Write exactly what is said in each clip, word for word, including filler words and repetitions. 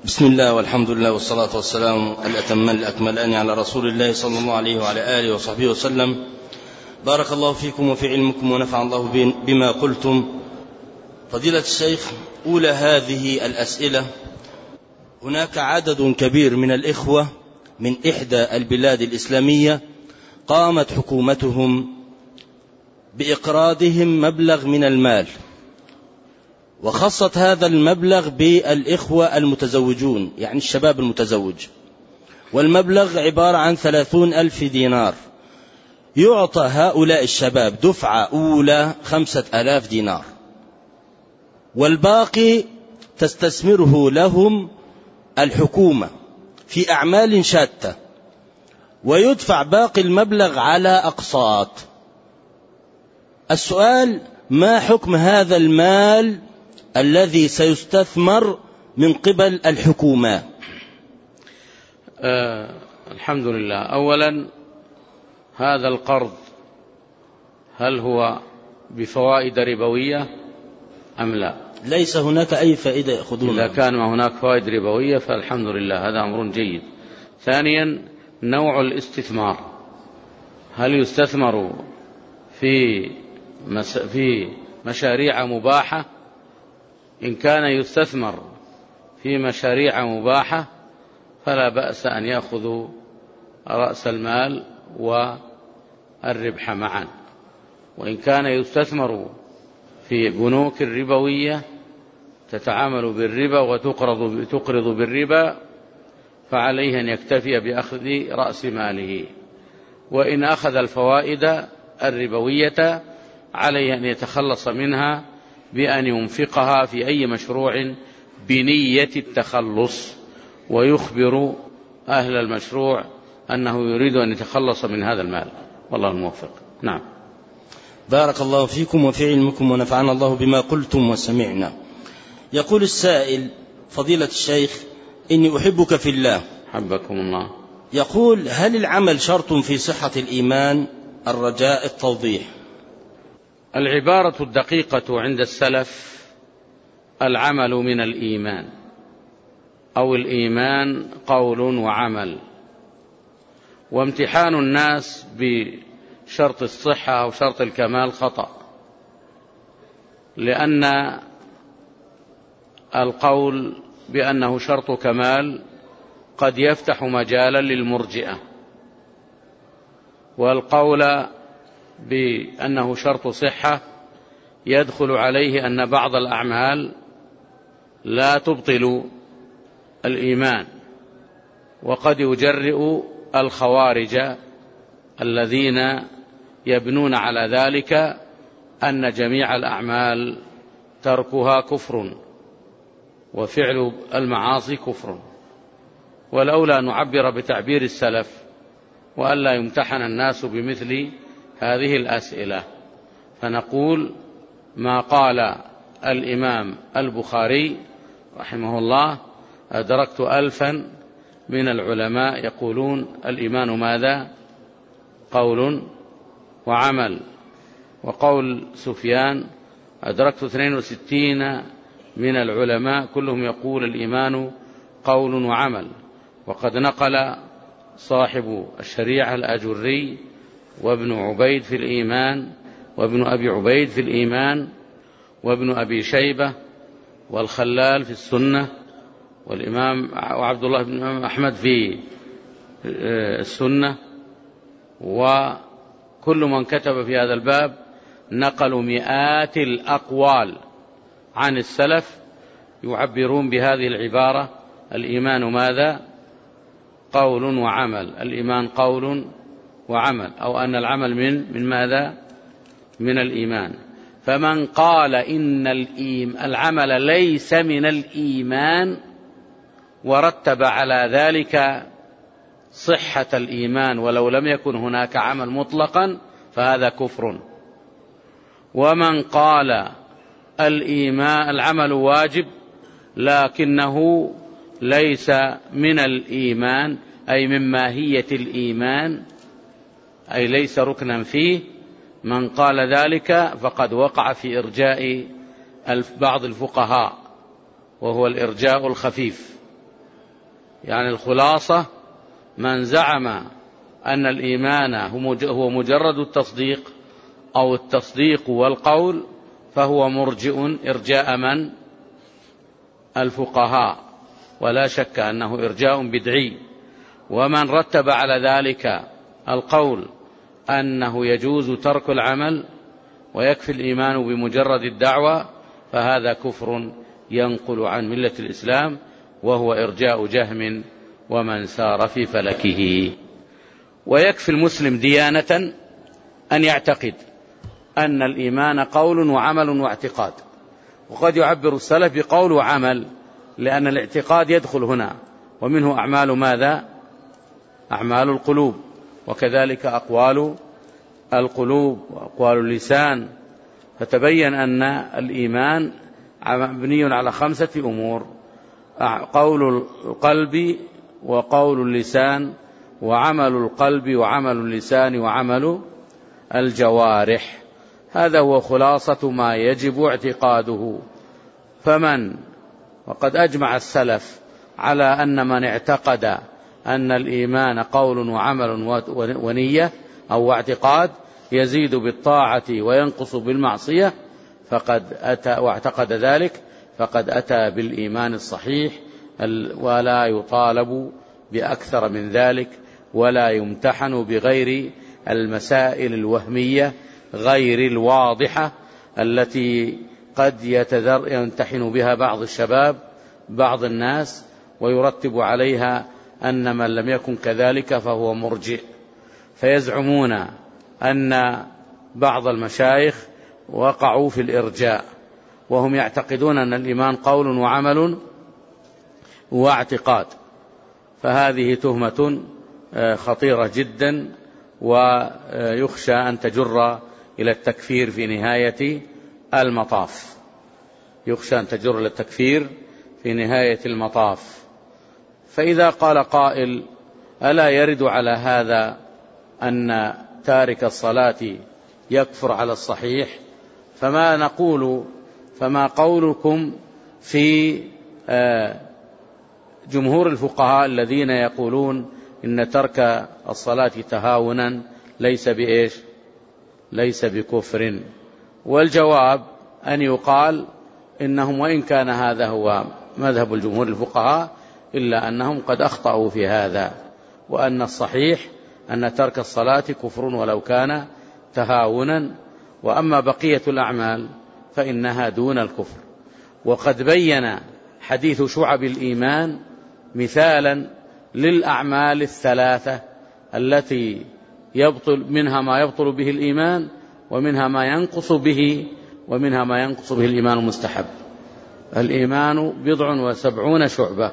بسم الله والحمد لله والصلاة والسلام الأتمان الأكملان على رسول الله صلى الله عليه وعلى آله وصحبه وسلم. بارك الله فيكم وفي علمكم ونفع الله بما قلتم. فضيلة الشيخ، أولى هذه الأسئلة: هناك عدد كبير من الإخوة من إحدى البلاد الإسلامية قامت حكومتهم بإقراضهم مبلغ من المال، وخصت هذا المبلغ بالإخوة المتزوجون، يعني الشباب المتزوج، والمبلغ عبارة عن ثلاثون ألف دينار. يعطى هؤلاء الشباب دفعة أولى خمسة آلاف دينار، والباقي تستثمره لهم الحكومة في أعمال شاتة، ويدفع باقي المبلغ على أقساط. السؤال: ما حكم هذا المال الذي سيستثمر من قبل الحكومة؟ آه الحمد لله. أولا، هذا القرض هل هو بفوائد ربوية أم لا؟ ليس هناك أي فائدة يأخذونها. إذا كان ما هناك فوائد ربوية فالحمد لله، هذا أمر جيد. ثانيا، نوع الاستثمار، هل يستثمر في مس... في مشاريع مباحة؟ إن كان يستثمر في مشاريع مباحة فلا بأس أن يأخذوا رأس المال والربح معا. وإن كان يستثمر في بنوك ربوية تتعامل بالربا وتقرض تقرض بالربا فعليه أن يكتفي بأخذ رأس ماله. وإن أخذ الفوائد الربوية عليه أن يتخلص منها بأن ينفقها في أي مشروع بنية التخلص، ويخبر أهل المشروع أنه يريد أن يتخلص من هذا المال، والله الموفق. نعم. بارك الله فيكم وفي علمكم ونفعنا الله بما قلتم وسمعنا. يقول السائل: فضيلة الشيخ، إني أحبك في الله. حبكم الله. يقول: هل العمل شرط في صحة الإيمان؟ الرجاء التوضيح. العبارة الدقيقة عند السلف: العمل من الإيمان، أو الإيمان قول وعمل. وامتحان الناس بشرط الصحة أو شرط الكمال خطأ، لأن القول بأنه شرط كمال قد يفتح مجالا للمرجئة، والقول بأنه شرط صحة يدخل عليه أن بعض الأعمال لا تبطل الإيمان، وقد يجرئ الخوارج الذين يبنون على ذلك أن جميع الأعمال تركها كفر وفعل المعاصي كفر. والأولى أن نعبر بتعبير السلف، وألا يمتحن الناس بمثل هذه الأسئلة، فنقول ما قال الإمام البخاري رحمه الله: أدركت ألفا من العلماء يقولون الإيمان ماذا؟ قول وعمل. وقول سفيان: أدركت اثنين وستين من العلماء كلهم يقول الإيمان قول وعمل. وقد نقل صاحب الشريعة الأجري وابن عبيد في الإيمان، وابن أبي عبيد في الإيمان، وابن أبي شيبة والخلال في السنة، والإمام وعبد الله بن أحمد في السنة، وكل من كتب في هذا الباب نقلوا مئات الأقوال عن السلف يعبرون بهذه العبارة: الإيمان ماذا؟ قول وعمل. الإيمان قول وعمل، أو أن العمل من من ماذا؟ من الإيمان. فمن قال إن العمل ليس من الإيمان ورتب على ذلك صحة الإيمان ولو لم يكن هناك عمل مطلقا فهذا كفر. ومن قال الإيمان العمل واجب لكنه ليس من الإيمان، أي من ماهية الإيمان، أي ليس ركنا فيه، من قال ذلك فقد وقع في إرجاء بعض الفقهاء، وهو الإرجاء الخفيف، يعني الخلاصة من زعم أن الإيمان هو مجرد التصديق أو التصديق والقول فهو مرجئ إرجاء من؟ الفقهاء، ولا شك أنه إرجاء بدعي. ومن رتب على ذلك القول أنه يجوز ترك العمل ويكفي الإيمان بمجرد الدعوة فهذا كفر ينقل عن ملة الإسلام، وهو إرجاء جهم ومن سار في فلكه. ويكفي المسلم ديانة أن يعتقد أن الإيمان قول وعمل واعتقاد، وقد يعبر السلف بقول وعمل لأن الاعتقاد يدخل هنا، ومنه أعمال ماذا؟ أعمال القلوب، وكذلك أقوال القلوب وأقوال اللسان. فتبين أن الإيمان مبني على خمسة أمور: قول القلب وقول اللسان وعمل القلب وعمل اللسان وعمل الجوارح. هذا هو خلاصة ما يجب اعتقاده. فمن وقد أجمع السلف على أن من اعتقد أن الإيمان قول وعمل ونية أو اعتقاد يزيد بالطاعة وينقص بالمعصية فقد أتى واعتقد ذلك فقد أتى بالإيمان الصحيح، ولا يطالب بأكثر من ذلك، ولا يمتحن بغير المسائل الوهمية غير الواضحة التي قد يتذر يمتحن بها بعض الشباب بعض الناس ويرتب عليها أن من لم يكن كذلك فهو مرجئ، فيزعمون أن بعض المشايخ وقعوا في الإرجاء وهم يعتقدون أن الإيمان قول وعمل واعتقاد. فهذه تهمة خطيرة جدا، ويخشى أن تجر إلى التكفير في نهاية المطاف يخشى أن تجر إلى التكفير في نهاية المطاف. فإذا قال قائل: ألا يرد على هذا أن تارك الصلاة يكفر على الصحيح؟ فما نقول فما قولكم في جمهور الفقهاء الذين يقولون إن ترك الصلاة تهاونا ليس بإيش ليس بكفر؟ والجواب أن يقال إنهم وإن كان هذا هو مذهب الجمهور الفقهاء إلا أنهم قد أخطأوا في هذا، وأن الصحيح أن ترك الصلاة كفر ولو كان تهاونا، وأما بقية الأعمال فإنها دون الكفر. وقد بين حديث شعب الإيمان مثالا للأعمال الثلاثة التي يبطل منها ما يبطل به الإيمان، ومنها ما ينقص به ومنها ما ينقص به الإيمان المستحب. الإيمان بضع وسبعون شعبة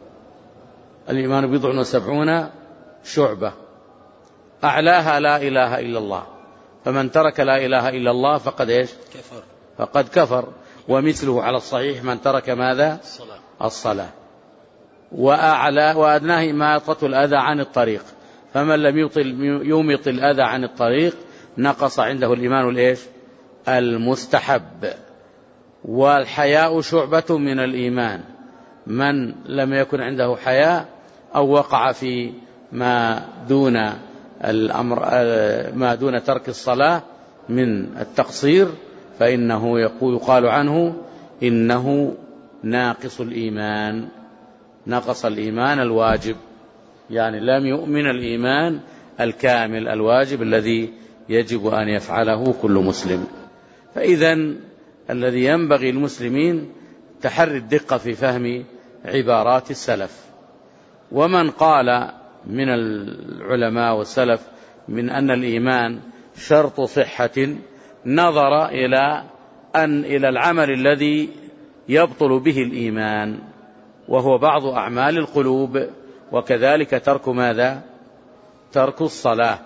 الإيمان بضع وسبعون شعبة أعلاها لا إله إلا الله، فمن ترك لا إله إلا الله فقد إيش كفر فقد كفر. ومثله على الصحيح من ترك ماذا؟ الصلاة, الصلاة. وأعلى وأدناه إماطة الأذى عن الطريق، فمن لم يطل يمط الأذى عن الطريق نقص عنده الإيمان الإيش المستحب. والحياء شعبة من الإيمان، من لم يكن عنده حياء أو وقع في ما دون الأمر ما دون ترك الصلاة من التقصير فإنه يقال عنه إنه ناقص الإيمان، نقص الإيمان الواجب، يعني لم يؤمن الإيمان الكامل الواجب الذي يجب أن يفعله كل مسلم. فإذن الذي ينبغي المسلمين تحري الدقة في فهم عبارات السلف. ومن قال من العلماء والسلف من أن الإيمان شرط صحة نظر إلى أن إلى العمل الذي يبطل به الإيمان، وهو بعض أعمال القلوب، وكذلك ترك ماذا؟ ترك الصلاة.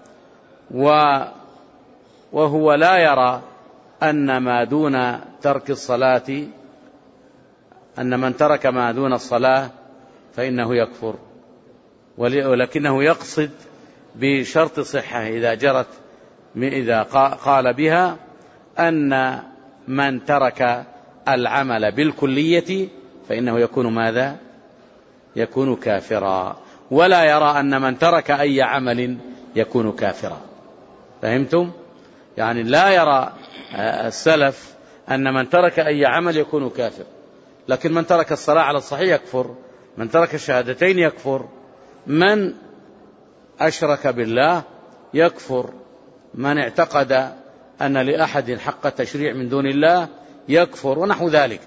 وهو لا يرى أن ما دون ترك الصلاة أن من ترك ما دون الصلاة فإنه يكفر، ولكنه يقصد بشرط صحة إذا جرت إذا قال بها أن من ترك العمل بالكلية فإنه يكون ماذا؟ يكون كافرا، ولا يرى أن من ترك أي عمل يكون كافرا. فهمتم؟ يعني لا يرى السلف أن من ترك أي عمل يكون كافر، لكن من ترك الصلاة على الصحيح يكفر، من ترك الشهادتين يكفر، من أشرك بالله يكفر، من اعتقد أن لأحد حق التشريع من دون الله يكفر، ونحو ذلك.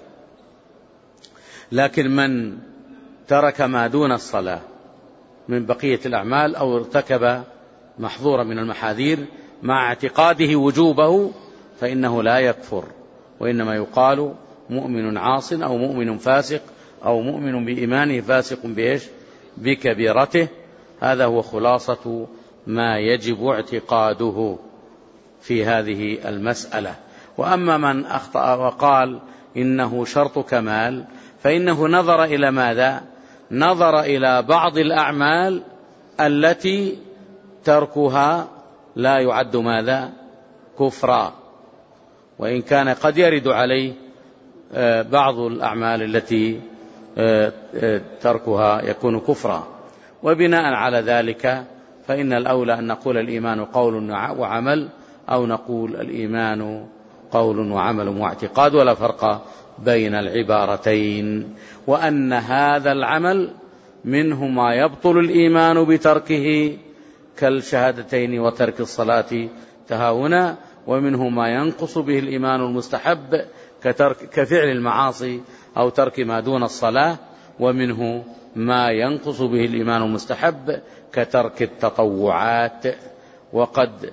لكن من ترك ما دون الصلاة من بقية الأعمال أو ارتكب محظورا من المحاذير مع اعتقاده وجوبه فإنه لا يكفر، وإنما يقال مؤمن عاص أو مؤمن فاسق أو مؤمن بإيمانه فاسق بإيش؟ بكبيرته. هذا هو خلاصة ما يجب اعتقاده في هذه المسألة. وأما من أخطأ وقال إنه شرط كمال فإنه نظر إلى ماذا؟ نظر إلى بعض الأعمال التي تركها لا يعد ماذا؟ كفرا، وإن كان قد يرد عليه بعض الأعمال التي تركها يكون كفرا. وبناء على ذلك فإن الأولى أن نقول الإيمان قول وعمل، أو نقول الإيمان قول وعمل واعتقاد، ولا فرق بين العبارتين. وأن هذا العمل منه ما يبطل الإيمان بتركه كالشهادتين وترك الصلاة تهاونا، ومنه ما ينقص به الإيمان المستحب كترك كفعل المعاصي أو ترك ما دون الصلاة، ومنه ما ينقص به الإيمان المستحب كترك التطوعات. وقد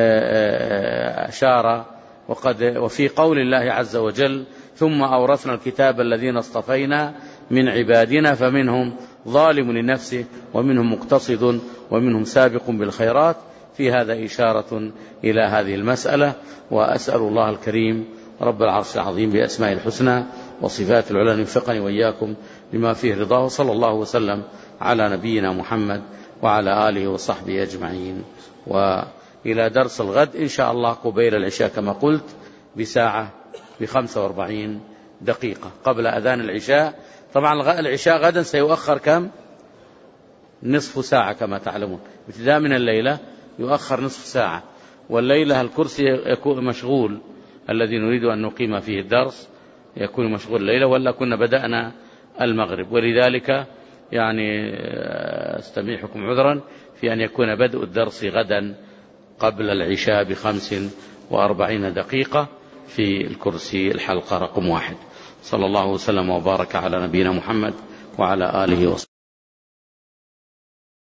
أشار وقد وفي قول الله عز وجل ثم أورثنا الكتاب الذين اصطفينا من عبادنا فمنهم ظالم لنفسه ومنهم مقتصد ومنهم سابق بالخيرات، في هذا إشارة إلى هذه المسألة. وأسأل الله الكريم رب العرش العظيم بأسماء الحسنى وصفات العلى أن يوفقني وإياكم لما فيه رضاه، صلى الله وسلم على نبينا محمد وعلى آله وصحبه أجمعين. وإلى درس الغد إن شاء الله قبيل العشاء كما قلت بساعة بخمسة واربعين دقيقة قبل أذان العشاء. طبعا العشاء غدا سيؤخر كم؟ نصف ساعة كما تعلمون، ابتداء من الليلة يؤخر نصف ساعة، والليلة الكرسي يكون مشغول، الذي نريد أن نقيم فيه الدرس يكون مشغول الليلة، ولا كنا بدأنا المغرب، ولذلك يعني استميحكم عذرا في أن يكون بدء الدرس غدا قبل العشاء بخمس وأربعين دقيقة في الكرسي الحلقة رقم واحد. صلى الله وسلم وبارك على نبينا محمد وعلى آله وصحبه.